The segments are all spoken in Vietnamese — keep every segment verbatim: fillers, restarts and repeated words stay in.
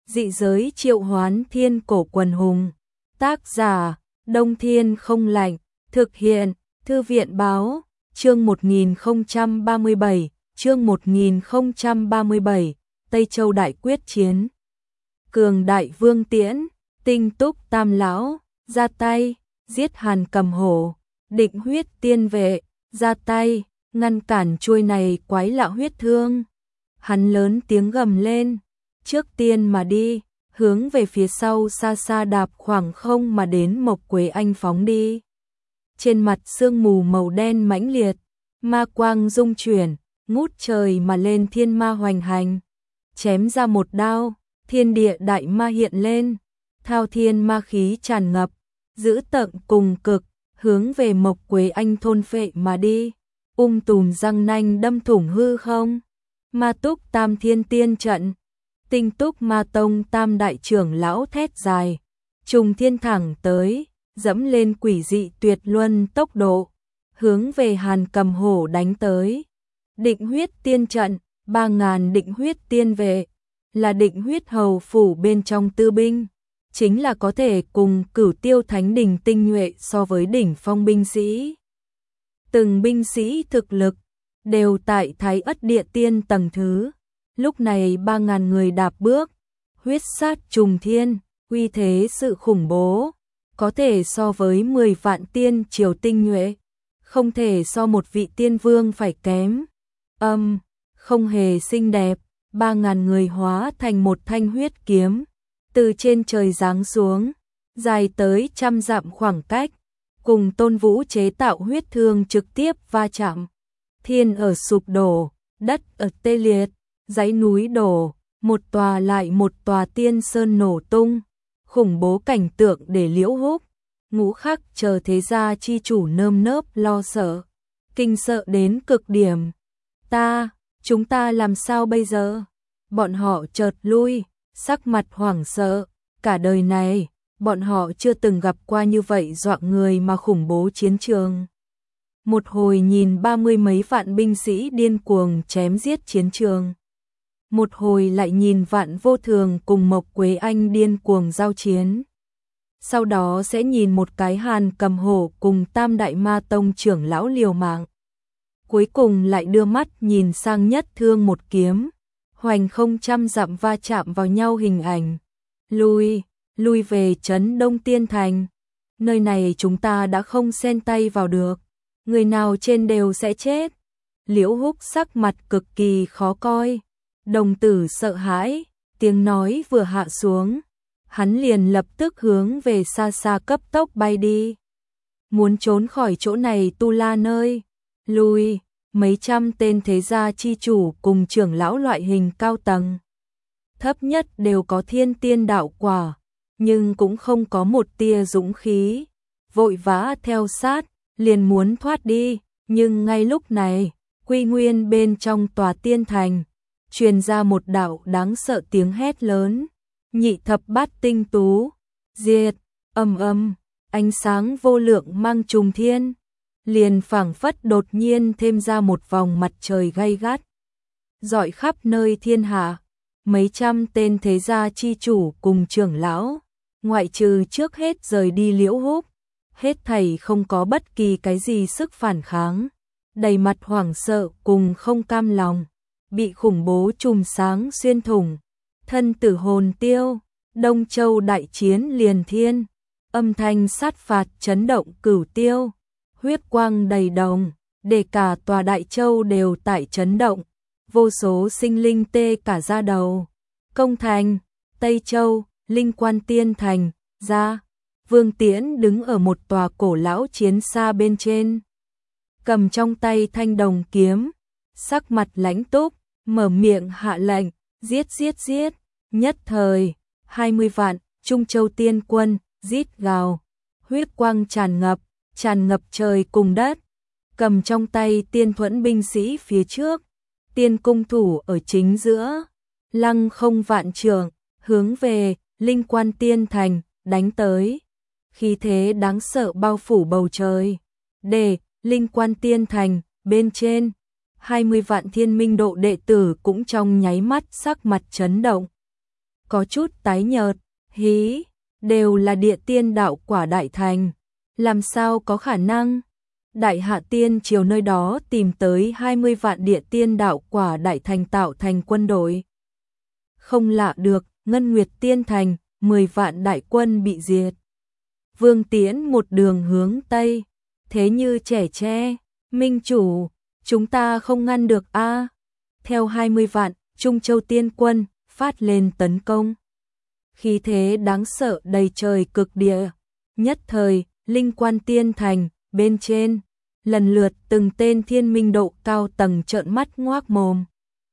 Dị giới triệu hoán thiên cổ quần hùng. Tác giả, Đông Thiên không lạnh. Thực hiện, Thư viện báo. Chương một nghìn không trăm ba mươi bảy, chương một nghìn không trăm ba mươi bảy, Tây Châu đại quyết chiến. Cường đại vương tiễn, tinh túc tam lão, ra tay, giết Hàn Cầm Hổ. Định huyết tiên vệ, ra tay, ngăn cản chuôi này quái lạ huyết thương. Hắn lớn tiếng gầm lên, trước tiên mà đi, hướng về phía sau xa xa đạp khoảng không mà đến Mộc Quế Anh phóng đi. Trên mặt sương mù màu đen mãnh liệt, ma quang dung chuyển, ngút trời mà lên thiên ma hoành hành. Chém ra một đao, thiên địa đại ma hiện lên, thao thiên ma khí tràn ngập, dữ tợn cùng cực, hướng về Mộc Quế Anh thôn phệ mà đi. Ung tùm răng nanh đâm thủng hư không. Ma túc tam thiên tiên trận, tinh túc ma tông tam đại trưởng lão thét dài, trùng thiên thẳng tới, dẫm lên quỷ dị tuyệt luân tốc độ, hướng về Hàn Cầm Hổ đánh tới. Định huyết tiên trận, ba ngàn định huyết tiên vệ, là định huyết hầu phủ bên trong tư binh, chính là có thể cùng Cửu Tiêu Thánh Đình tinh nhuệ so với đỉnh phong binh sĩ. Từng binh sĩ thực lực đều tại Thái Ất Địa Tiên tầng thứ. Lúc này ba ngàn người đạp bước, huyết sát trùng thiên, uy thế sự khủng bố, có thể so với mười vạn tiên triều tinh nhuệ, không thể so một vị tiên vương phải kém. Âm, không hề xinh đẹp, ba ngàn người hóa thành một thanh huyết kiếm, từ trên trời giáng xuống, dài tới trăm dặm khoảng cách, cùng Tôn Vũ chế tạo huyết thương trực tiếp va chạm. Thiên ở sụp đổ, đất ở tê liệt, dãy núi đổ, một tòa lại một tòa tiên sơn nổ tung, khủng bố cảnh tượng để Liễu Húc, Ngũ Khắc chờ thế gia chi chủ nơm nớp lo sợ, kinh sợ đến cực điểm. Ta, chúng ta làm sao bây giờ? Bọn họ chợt lui, sắc mặt hoảng sợ, cả đời này, bọn họ chưa từng gặp qua như vậy dọa người mà khủng bố chiến trường. Một hồi nhìn ba mươi mấy vạn binh sĩ điên cuồng chém giết chiến trường. Một hồi lại nhìn Vạn Vô Thường cùng Mộc Quế Anh điên cuồng giao chiến. Sau đó sẽ nhìn một cái Hàn Cầm Hổ cùng Tam Đại Ma Tông trưởng lão liều mạng. Cuối cùng lại đưa mắt nhìn sang nhất thương một kiếm, hoành không trăm dặm va chạm vào nhau hình ảnh. Lui, lui về trấn Đông Tiên Thành. Nơi này chúng ta đã không xen tay vào được. Người nào trên đều sẽ chết. Liễu Húc sắc mặt cực kỳ khó coi. Đồng tử sợ hãi, tiếng nói vừa hạ xuống, hắn liền lập tức hướng về xa xa cấp tốc bay đi. Muốn trốn khỏi chỗ này tu la nơi. Lui, mấy trăm tên thế gia chi chủ cùng trưởng lão loại hình cao tầng. Thấp nhất đều có thiên tiên đạo quả, nhưng cũng không có một tia dũng khí. Vội vã theo sát, liền muốn thoát đi, nhưng ngay lúc này, Quy Nguyên bên trong tòa tiên thành, truyền ra một đạo đáng sợ tiếng hét lớn, nhị thập bát tinh tú, diệt, ầm ầm, ánh sáng vô lượng mang trùng thiên, liền phảng phất đột nhiên thêm ra một vòng mặt trời gay gắt, rọi khắp nơi thiên hạ. Mấy trăm tên thế gia chi chủ cùng trưởng lão, ngoại trừ trước hết rời đi Liễu Húc, hết thảy không có bất kỳ cái gì sức phản kháng, đầy mặt hoảng sợ cùng không cam lòng, bị khủng bố chùm sáng xuyên thủng, thân tử hồn tiêu. Đông Châu đại chiến liền thiên, âm thanh sát phạt chấn động cửu tiêu, huyết quang đầy đồng, để cả tòa đại châu đều tại chấn động, vô số sinh linh tê cả da đầu. Công thành, Tây Châu, Linh Quan Tiên Thành, ra, Vương Tiễn đứng ở một tòa cổ lão chiến xa bên trên, cầm trong tay thanh đồng kiếm, sắc mặt lãnh túc, mở miệng hạ lệnh, giết giết giết. Nhất thời, hai mươi vạn Trung Châu tiên quân rít gào, huyết quang tràn ngập, tràn ngập trời cùng đất. Cầm trong tay tiên thuẫn binh sĩ phía trước, tiên cung thủ ở chính giữa, lăng không vạn trượng, hướng về Linh Quan Tiên Thành đánh tới. Khí thế đáng sợ bao phủ bầu trời. Để Linh Quan Tiên Thành bên trên, hai mươi vạn thiên minh độ đệ tử cũng trong nháy mắt sắc mặt chấn động. có chút tái nhợt, hí, đều là địa tiên đạo quả đại thành, làm sao có khả năng? Đại Hạ Tiên Triều nơi đó tìm tới hai mươi vạn địa tiên đạo quả đại thành tạo thành quân đội. Không lạ được, Ngân Nguyệt Tiên Thành, mười vạn đại quân bị diệt. Vương Tiễn một đường hướng Tây, thế như trẻ tre, minh chủ, chúng ta không ngăn được a. Theo hai mươi vạn, Trung Châu Tiên quân, phát lên tấn công. Khí thế đáng sợ đầy trời cực địa, nhất thời, Linh Quan Tiên Thành, bên trên, lần lượt từng tên thiên minh độ cao tầng trợn mắt ngoác mồm.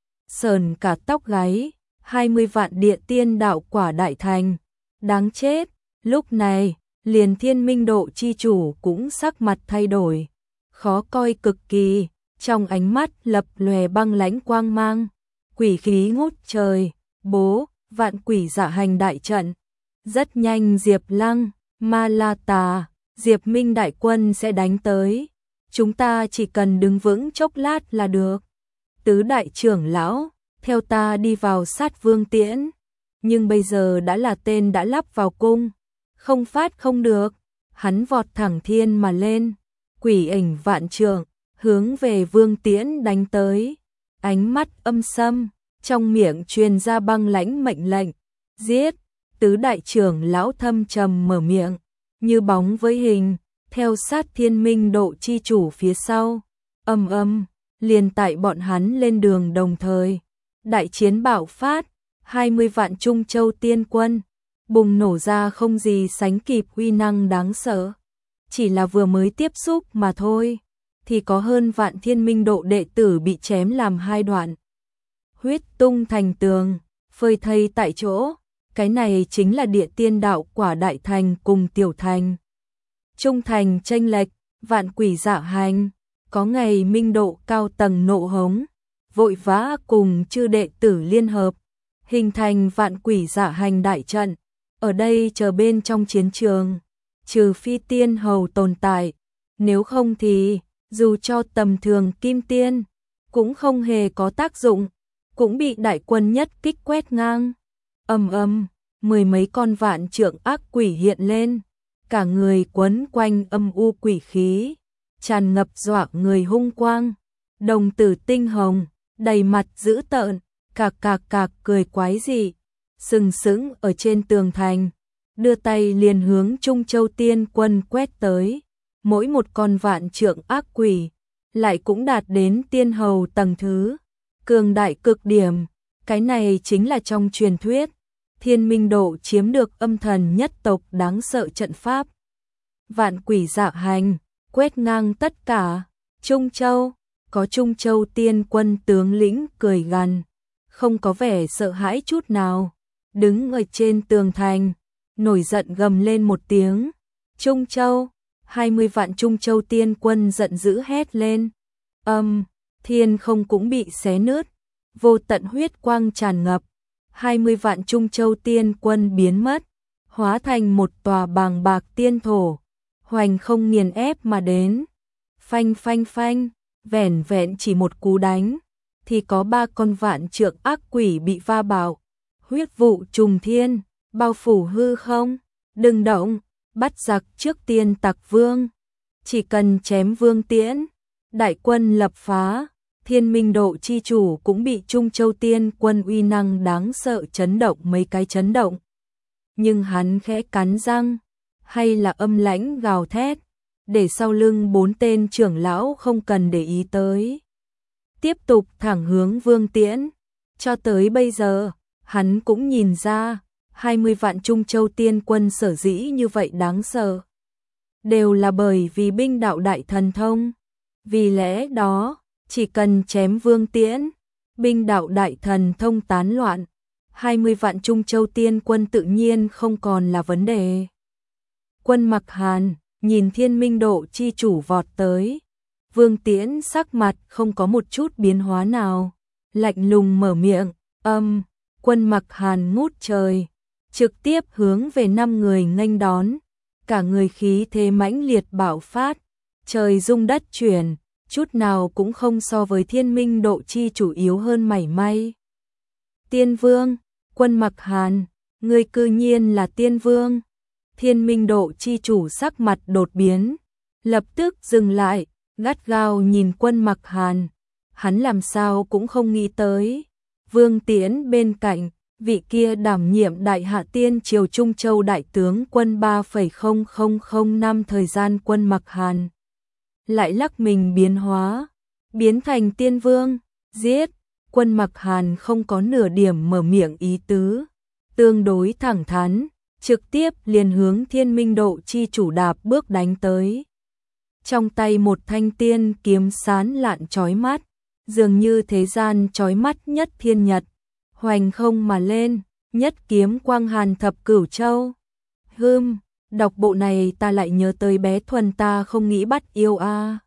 Sờn cả tóc gáy, hai mươi vạn địa tiên đạo quả đại thành, đáng chết, lúc này, liền thiên minh độ chi chủ cũng sắc mặt thay đổi, khó coi cực kỳ, trong ánh mắt lập lòe băng lãnh quang mang, quỷ khí ngút trời, bố, vạn quỷ dạ hành đại trận. Rất nhanh Diệp Lăng, Ma La Tà, Diệp Minh đại quân sẽ đánh tới, chúng ta chỉ cần đứng vững chốc lát là được. Tứ đại trưởng lão, theo ta đi vào sát Vương Tiễn, nhưng bây giờ đã là tên đã lắp vào cung, không phát không được, hắn vọt thẳng thiên mà lên, quỷ ảnh vạn trượng, hướng về Vương Tiễn đánh tới, ánh mắt âm sâm, trong miệng truyền ra băng lãnh mệnh lệnh, giết. Tứ đại trưởng lão thâm trầm mở miệng, như bóng với hình, theo sát thiên minh độ chi chủ phía sau, âm âm, liền tại bọn hắn lên đường đồng thời. Đại chiến bạo phát, hai mươi vạn Trung Châu tiên quân, bùng nổ ra không gì sánh kịp uy năng đáng sợ. Chỉ là vừa mới tiếp xúc mà thôi, thì có hơn vạn thiên minh độ đệ tử bị chém làm hai đoạn. Huyết tung thành tường, phơi thây tại chỗ, cái này chính là địa tiên đạo quả đại thành cùng tiểu thành. Trung thành chênh lệch, vạn quỷ dạ hành, có ngày minh độ cao tầng nộ hống, vội vã cùng chư đệ tử liên hợp, hình thành vạn quỷ dạ hành đại trận. Ở đây chờ bên trong chiến trường, trừ phi tiên hầu tồn tại, nếu không thì, dù cho tầm thường kim tiên, cũng không hề có tác dụng, cũng bị đại quân nhất kích quét ngang. Ầm ầm, mười mấy con vạn trượng ác quỷ hiện lên, cả người quấn quanh âm u quỷ khí, tràn ngập dọa người hung quang, đồng tử tinh hồng, đầy mặt dữ tợn, cạc cạc cạc cười quái dị, sừng sững ở trên tường thành, đưa tay liền hướng Trung Châu tiên quân quét tới, mỗi một con vạn trượng ác quỷ, lại cũng đạt đến tiên hầu tầng thứ, cường đại cực điểm, cái này chính là trong truyền thuyết, thiên minh độ chiếm được âm thần nhất tộc đáng sợ trận pháp. Vạn quỷ dạ hành, quét ngang tất cả, Trung Châu, có Trung Châu tiên quân tướng lĩnh cười gằn, không có vẻ sợ hãi chút nào, đứng ở trên tường thành, nổi giận gầm lên một tiếng, Trung Châu, hai mươi vạn Trung Châu tiên quân giận dữ hét lên, âm, thiên không cũng bị xé nứt, vô tận huyết quang tràn ngập, hai mươi vạn Trung Châu tiên quân biến mất, hóa thành một tòa bàng bạc tiên thổ, hoành không nghiền ép mà đến. Phanh phanh phanh, vẻn vẹn chỉ một cú đánh, thì có ba con vạn trượng ác quỷ bị va bạo, huyết vụ trùng thiên, bao phủ hư không, đừng động, bắt giặc trước tiên tặc vương, chỉ cần chém Vương Tiễn, đại quân lập phá. Thiên minh độ chi chủ cũng bị Trung Châu tiên quân uy năng đáng sợ chấn động mấy cái chấn động. Nhưng hắn khẽ cắn răng, hay là âm lãnh gào thét, để sau lưng bốn tên trưởng lão không cần để ý tới. Tiếp tục thẳng hướng Vương Tiễn, cho tới bây giờ, hắn cũng nhìn ra, hai mươi vạn Trung Châu tiên quân sở dĩ như vậy đáng sợ. Đều là bởi vì binh đạo đại thần thông, vì lẽ đó, chỉ cần chém Vương Tiễn, binh đạo đại thần thông tán loạn, hai mươi vạn Trung Châu tiên quân tự nhiên không còn là vấn đề. Quân Mặc Hàn, nhìn thiên minh độ chi chủ vọt tới, Vương Tiễn sắc mặt không có một chút biến hóa nào, lạnh lùng mở miệng, âm, quân Mặc Hàn ngút trời, trực tiếp hướng về năm người nghênh đón, cả người khí thế mãnh liệt bạo phát, trời rung đất chuyển, chút nào cũng không so với thiên minh độ chi chủ yếu hơn mảy may. Tiên Vương, Quân Mặc Hàn, ngươi cư nhiên là tiên vương. Thiên Minh Độ chi chủ sắc mặt đột biến, lập tức dừng lại, gắt gao nhìn Quân Mặc Hàn. Hắn làm sao cũng không nghĩ tới. Vương Tiễn bên cạnh, vị kia đảm nhiệm Đại Hạ Tiên Triều Trung Châu đại tướng quân ba phẩy không không không năm thời gian Quân Mặc Hàn lại lắc mình biến hóa, biến thành tiên vương, giết. Quân Mặc Hàn không có nửa điểm mở miệng ý tứ, tương đối thẳng thắn, trực tiếp liền hướng Thiên Minh Độ chi chủ đạp bước đánh tới. Trong tay một thanh tiên kiếm sán lạn chói mắt, dường như thế gian chói mắt nhất thiên nhật, hoành không mà lên, nhất kiếm quang hàn thập cửu châu. Hừm, đọc bộ này ta lại nhớ tới bé Thuần ta không nghĩ bắt yêu a.